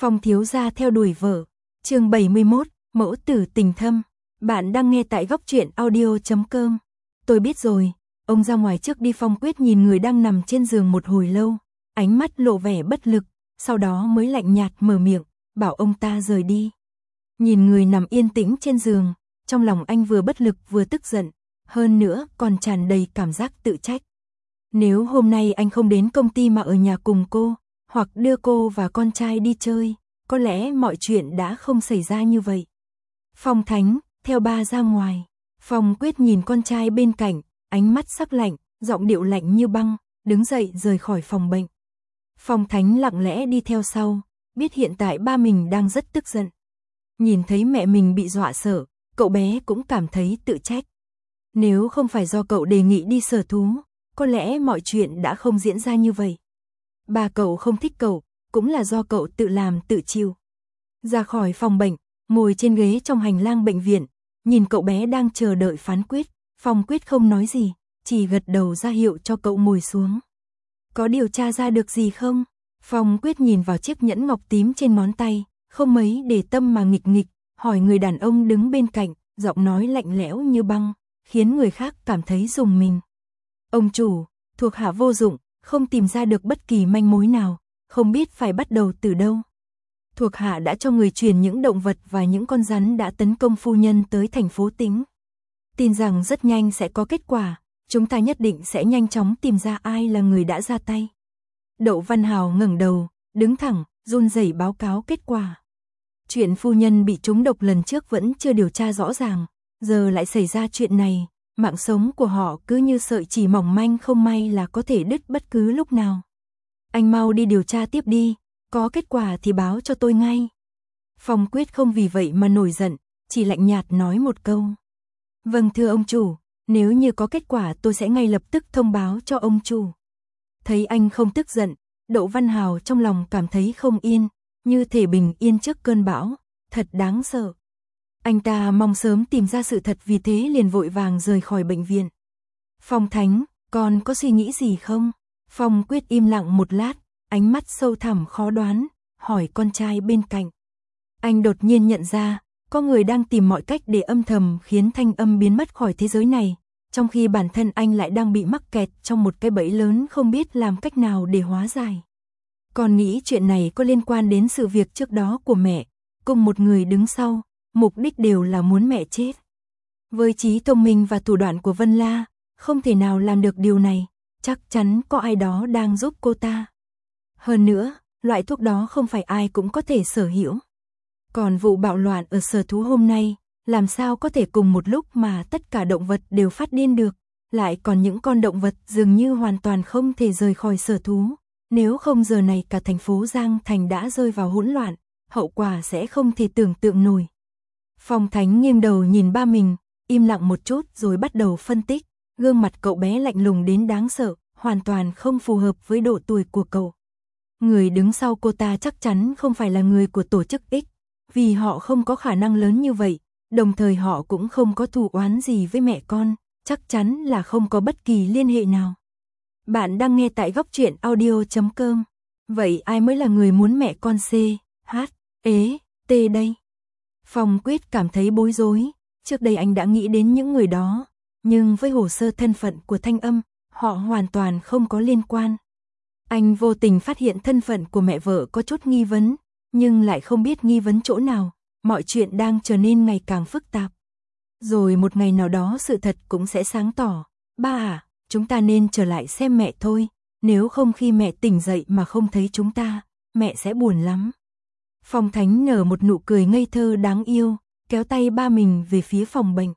Phong thiếu gia theo đuổi vợ. Chương 71, mẫu tử tình thâm. Bạn đang nghe tại góc truyện audio.com. Tôi biết rồi, ông ra ngoài trước đi. Phong Quyết nhìn người đang nằm trên giường một hồi lâu, ánh mắt lộ vẻ bất lực, sau đó mới lạnh nhạt mở miệng, bảo ông ta rời đi. Nhìn người nằm yên tĩnh trên giường, trong lòng anh vừa bất lực vừa tức giận, hơn nữa còn tràn đầy cảm giác tự trách. Nếu hôm nay anh không đến công ty mà ở nhà cùng cô, hoặc đưa cô và con trai đi chơi, có lẽ mọi chuyện đã không xảy ra như vậy. Phong Thánh, theo ba ra ngoài. Phong Quyết nhìn con trai bên cạnh, ánh mắt sắc lạnh, giọng điệu lạnh như băng, đứng dậy rời khỏi phòng bệnh. Phong Thánh lặng lẽ đi theo sau, biết hiện tại ba mình đang rất tức giận. Nhìn thấy mẹ mình bị dọa sợ, cậu bé cũng cảm thấy tự trách. Nếu không phải do cậu đề nghị đi sở thú, có lẽ mọi chuyện đã không diễn ra như vậy. Ba cậu không thích cậu, cũng là do cậu tự làm tự chịu. Ra khỏi phòng bệnh, ngồi trên ghế trong hành lang bệnh viện, nhìn cậu bé đang chờ đợi phán quyết, Phong Quyết không nói gì, chỉ gật đầu ra hiệu cho cậu ngồi xuống. Có điều tra ra được gì không? Phong Quyết nhìn vào chiếc nhẫn ngọc tím trên ngón tay, không mấy để tâm mà nghịch nghịch, hỏi người đàn ông đứng bên cạnh, giọng nói lạnh lẽo như băng, khiến người khác cảm thấy rùng mình. Ông chủ, thuộc hạ vô dụng, không tìm ra được bất kỳ manh mối nào, không biết phải bắt đầu từ đâu. Thuộc hạ đã cho người truyền những động vật và những con rắn đã tấn công phu nhân tới thành phố Tĩnh. Tin rằng rất nhanh sẽ có kết quả, chúng ta nhất định sẽ nhanh chóng tìm ra ai là người đã ra tay. Đậu Văn Hào ngẩng đầu, đứng thẳng, run rẩy báo cáo kết quả. Chuyện phu nhân bị trúng độc lần trước vẫn chưa điều tra rõ ràng, giờ lại xảy ra chuyện này, mạng sống của họ cứ như sợi chỉ mỏng manh không may là có thể đứt bất cứ lúc nào. Anh mau đi điều tra tiếp đi, có kết quả thì báo cho tôi ngay. Phong Quyết không vì vậy mà nổi giận, chỉ lạnh nhạt nói một câu. Vâng thưa ông chủ, nếu như có kết quả tôi sẽ ngay lập tức thông báo cho ông chủ. Thấy anh không tức giận, Đậu Văn Hào trong lòng cảm thấy không yên, như thể bình yên trước cơn bão, thật đáng sợ. Anh ta mong sớm tìm ra sự thật, vì thế liền vội vàng rời khỏi bệnh viện. Phong Thánh, con có suy nghĩ gì không? Phong Quyết im lặng một lát, ánh mắt sâu thẳm khó đoán, hỏi con trai bên cạnh. Anh đột nhiên nhận ra, có người đang tìm mọi cách để âm thầm khiến Thanh Âm biến mất khỏi thế giới này, trong khi bản thân anh lại đang bị mắc kẹt trong một cái bẫy lớn không biết làm cách nào để hóa giải. Con nghĩ chuyện này có liên quan đến sự việc trước đó của mẹ, cùng một người đứng sau, mục đích đều là muốn mẹ chết. Với trí thông minh và thủ đoạn của Vân La, không thể nào làm được điều này, chắc chắn có ai đó đang giúp cô ta. Hơn nữa, loại thuốc đó không phải ai cũng có thể sở hữu. Còn vụ bạo loạn ở sở thú hôm nay, làm sao có thể cùng một lúc mà tất cả động vật đều phát điên được, lại còn những con động vật dường như hoàn toàn không thể rời khỏi sở thú. Nếu không giờ này cả thành phố Giang Thành đã rơi vào hỗn loạn, hậu quả sẽ không thể tưởng tượng nổi. Phong Thánh nghiêng đầu nhìn ba mình, im lặng một chút rồi bắt đầu phân tích, gương mặt cậu bé lạnh lùng đến đáng sợ, hoàn toàn không phù hợp với độ tuổi của cậu. Người đứng sau cô ta chắc chắn không phải là người của tổ chức X, vì họ không có khả năng lớn như vậy, đồng thời họ cũng không có thù oán gì với mẹ con, chắc chắn là không có bất kỳ liên hệ nào. Bạn đang nghe tại góc truyện audio.com. Vậy ai mới là người muốn mẹ con C, H, E, T đây? Phong Quyết cảm thấy bối rối, trước đây anh đã nghĩ đến những người đó, nhưng với hồ sơ thân phận của Thanh Âm, họ hoàn toàn không có liên quan. Anh vô tình phát hiện thân phận của mẹ vợ có chút nghi vấn, nhưng lại không biết nghi vấn chỗ nào, mọi chuyện đang trở nên ngày càng phức tạp. Rồi một ngày nào đó sự thật cũng sẽ sáng tỏ. Ba à, chúng ta nên trở lại xem mẹ thôi, nếu không khi mẹ tỉnh dậy mà không thấy chúng ta, mẹ sẽ buồn lắm. Phong Thánh nở một nụ cười ngây thơ đáng yêu, kéo tay ba mình về phía phòng bệnh.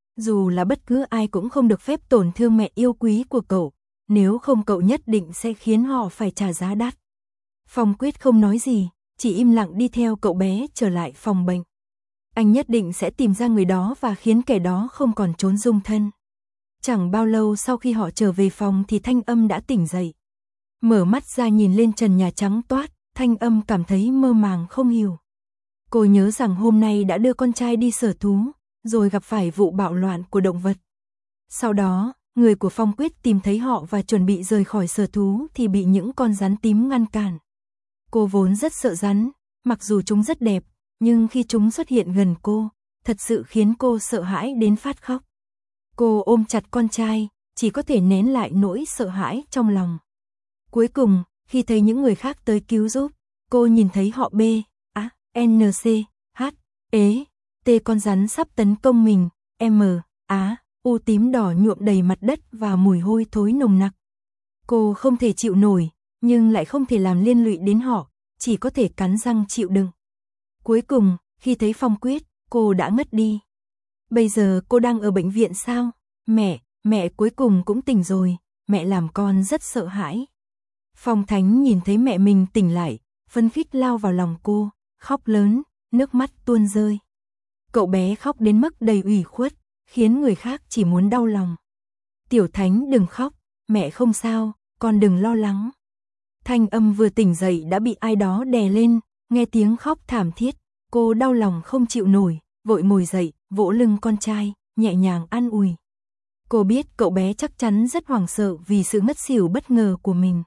Dù là bất cứ ai cũng không được phép tổn thương mẹ yêu quý của cậu, nếu không cậu nhất định sẽ khiến họ phải trả giá đắt. Phong Quyết không nói gì, chỉ im lặng đi theo cậu bé trở lại phòng bệnh. Anh nhất định sẽ tìm ra người đó và khiến kẻ đó không còn trốn dung thân. Chẳng bao lâu sau khi họ trở về phòng thì Thanh Âm đã tỉnh dậy. Mở mắt ra nhìn lên trần nhà trắng toát, Thanh Âm cảm thấy mơ màng không hiểu. Cô nhớ rằng hôm nay đã đưa con trai đi sở thú, rồi gặp phải vụ bạo loạn của động vật. Sau đó, người của Phong Quyết tìm thấy họ và chuẩn bị rời khỏi sở thú thì bị những con rắn tím ngăn cản. Cô vốn rất sợ rắn, Mặc dù chúng rất đẹp, nhưng khi chúng xuất hiện gần cô, thật sự khiến cô sợ hãi đến phát khóc. Cô ôm chặt con trai, chỉ có thể nén lại nỗi sợ hãi trong lòng. Cuối cùng, khi thấy những người khác tới cứu giúp, cô nhìn thấy họ B, A, N, C, H, E, T con rắn sắp tấn công mình, M, A, U tím đỏ nhuộm đầy mặt đất và mùi hôi thối nồng nặc. Cô không thể chịu nổi, nhưng lại không thể làm liên lụy đến họ, chỉ có thể cắn răng chịu đựng. Cuối cùng, khi thấy Phong Quyết, cô đã ngất đi. Bây giờ cô đang ở bệnh viện sao? Mẹ cuối cùng cũng tỉnh rồi, mẹ làm con rất sợ hãi. Phong Thánh nhìn thấy mẹ mình tỉnh lại, phấn khích lao vào lòng cô, khóc lớn, nước mắt tuôn rơi. Cậu bé khóc đến mức đầy ủy khuất, khiến người khác chỉ muốn đau lòng. Tiểu Thánh đừng khóc, mẹ không sao, con đừng lo lắng. Thanh Âm vừa tỉnh dậy đã bị ai đó đè lên, nghe tiếng khóc thảm thiết, cô đau lòng không chịu nổi, vội ngồi dậy, vỗ lưng con trai, nhẹ nhàng an ủi. Cô biết cậu bé chắc chắn rất hoảng sợ vì sự ngất xỉu bất ngờ của mình.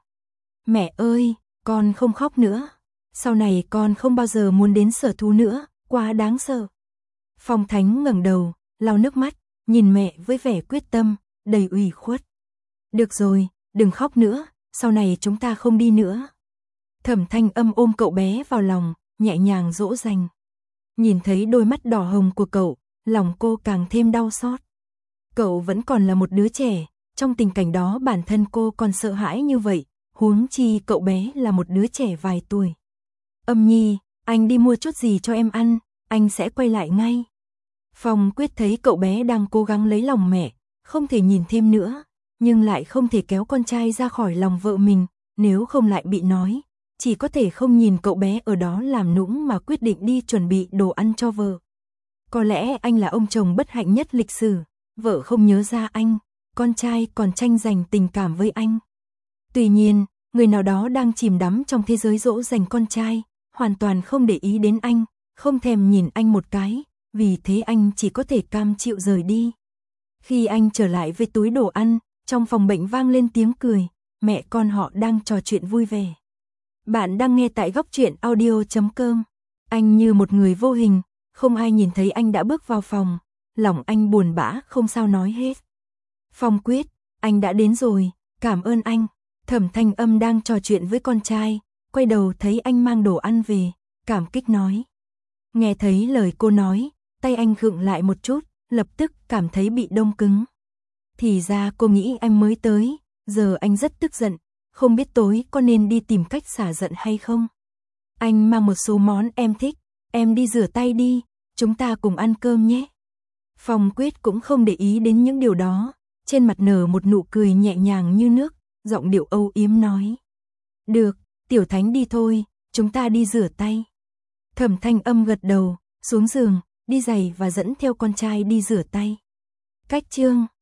Mẹ ơi, con không khóc nữa. Sau này con không bao giờ muốn đến sở thú nữa, quá đáng sợ. Phong Thánh ngẩng đầu, lau nước mắt, nhìn mẹ với vẻ quyết tâm, đầy ủy khuất. Được rồi, đừng khóc nữa, sau này chúng ta không đi nữa. Thẩm Thanh Âm ôm cậu bé vào lòng, nhẹ nhàng dỗ dành. Nhìn thấy đôi mắt đỏ hồng của cậu, lòng cô càng thêm đau xót. Cậu vẫn còn là một đứa trẻ, trong tình cảnh đó bản thân cô còn sợ hãi như vậy, huống chi cậu bé là một đứa trẻ vài tuổi. Âm Nhi, anh đi mua chút gì cho em ăn, anh sẽ quay lại ngay. Phong Quyết thấy cậu bé đang cố gắng lấy lòng mẹ, không thể nhìn thêm nữa, nhưng lại không thể kéo con trai ra khỏi lòng vợ mình, nếu không lại bị nói. Chỉ có thể không nhìn cậu bé ở đó làm nũng mà quyết định đi chuẩn bị đồ ăn cho vợ. Có lẽ anh là ông chồng bất hạnh nhất lịch sử, vợ không nhớ ra anh, con trai còn tranh giành tình cảm với anh. Tuy nhiên, người nào đó đang chìm đắm trong thế giới dỗ dành con trai, hoàn toàn không để ý đến anh, không thèm nhìn anh một cái, vì thế anh chỉ có thể cam chịu rời đi. Khi anh trở lại với túi đồ ăn, trong phòng bệnh vang lên tiếng cười, mẹ con họ đang trò chuyện vui vẻ. Bạn đang nghe tại Góc Truyện Audio.com. Anh như một người vô hình, không ai nhìn thấy anh đã bước vào phòng, lòng anh buồn bã không sao nói hết. Phong Quyết, anh đã đến rồi, cảm ơn anh. Thẩm Thanh Âm đang trò chuyện với con trai, quay đầu thấy anh mang đồ ăn về, cảm kích nói. Nghe thấy lời cô nói, tay anh khựng lại một chút, lập tức cảm thấy bị đông cứng. Thì ra cô nghĩ anh mới tới, giờ anh rất tức giận, không biết tối có nên đi tìm cách xả giận hay không. Anh mang một số món em thích, em đi rửa tay đi, chúng ta cùng ăn cơm nhé. Phong Quyết cũng không để ý đến những điều đó, trên mặt nở một nụ cười nhẹ nhàng như nước, giọng điệu âu yếm nói. Được, Tiểu Thánh đi thôi, chúng ta đi rửa tay. Thẩm Thanh Âm gật đầu, xuống giường, đi giày và dẫn theo con trai đi rửa tay. Cách chương